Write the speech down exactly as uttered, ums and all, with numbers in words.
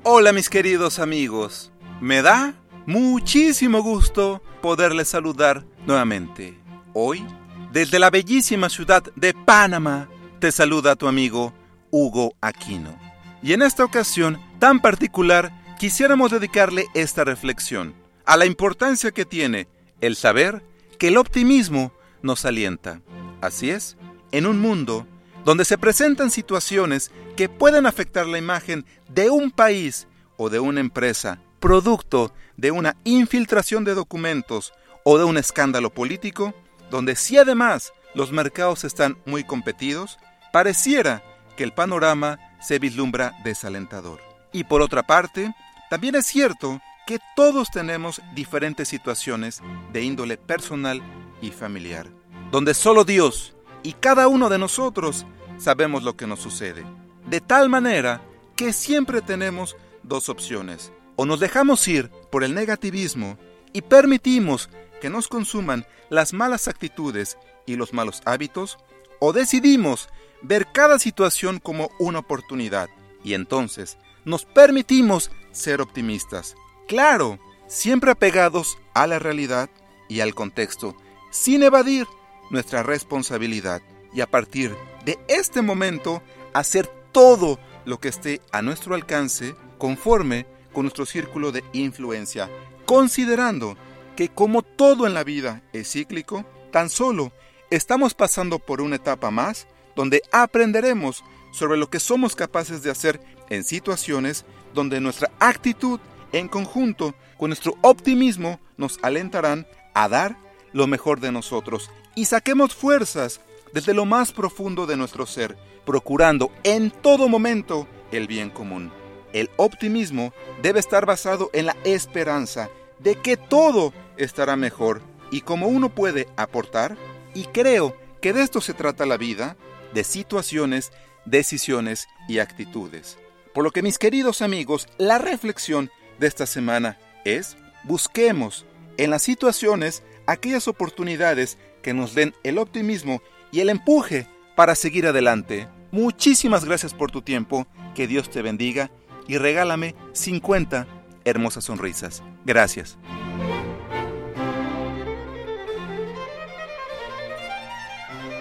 Hola mis queridos amigos, me da muchísimo gusto poderles saludar nuevamente. Hoy, desde la bellísima ciudad de Panamá, te saluda tu amigo Hugo Aquino. Y en esta ocasión tan particular, quisiéramos dedicarle esta reflexión a la importancia que tiene el saber que el optimismo nos alienta. Así es, en un mundo donde se presentan situaciones que pueden afectar la imagen de un país o de una empresa, producto de una infiltración de documentos o de un escándalo político, donde si además los mercados están muy competidos, pareciera que el panorama se vislumbra desalentador. Y por otra parte, también es cierto que todos tenemos diferentes situaciones de índole personal y familiar, donde solo Dios y cada uno de nosotros sabemos lo que nos sucede. De tal manera que siempre tenemos dos opciones. O nos dejamos ir por el negativismo y permitimos que nos consuman las malas actitudes y los malos hábitos, o decidimos ver cada situación como una oportunidad y entonces nos permitimos ser optimistas. Claro, siempre apegados a la realidad y al contexto, sin evadir nuestra responsabilidad y a partir de este momento hacer todo lo que esté a nuestro alcance conforme con nuestro círculo de influencia, considerando que como todo en la vida es cíclico, tan solo estamos pasando por una etapa más donde aprenderemos sobre lo que somos capaces de hacer en situaciones donde nuestra actitud en conjunto con nuestro optimismo nos alentarán a dar lo mejor de nosotros y saquemos fuerzas desde lo más profundo de nuestro ser, procurando en todo momento el bien común. El optimismo debe estar basado en la esperanza de que todo estará mejor y como uno puede aportar, y creo que de esto se trata la vida, de situaciones, decisiones y actitudes. Por lo que mis queridos amigos, la reflexión de esta semana es: busquemos en las situaciones aquellas oportunidades que nos den el optimismo y el empuje para seguir adelante. Muchísimas gracias por tu tiempo, que Dios te bendiga y regálame cincuenta hermosas sonrisas. Gracias.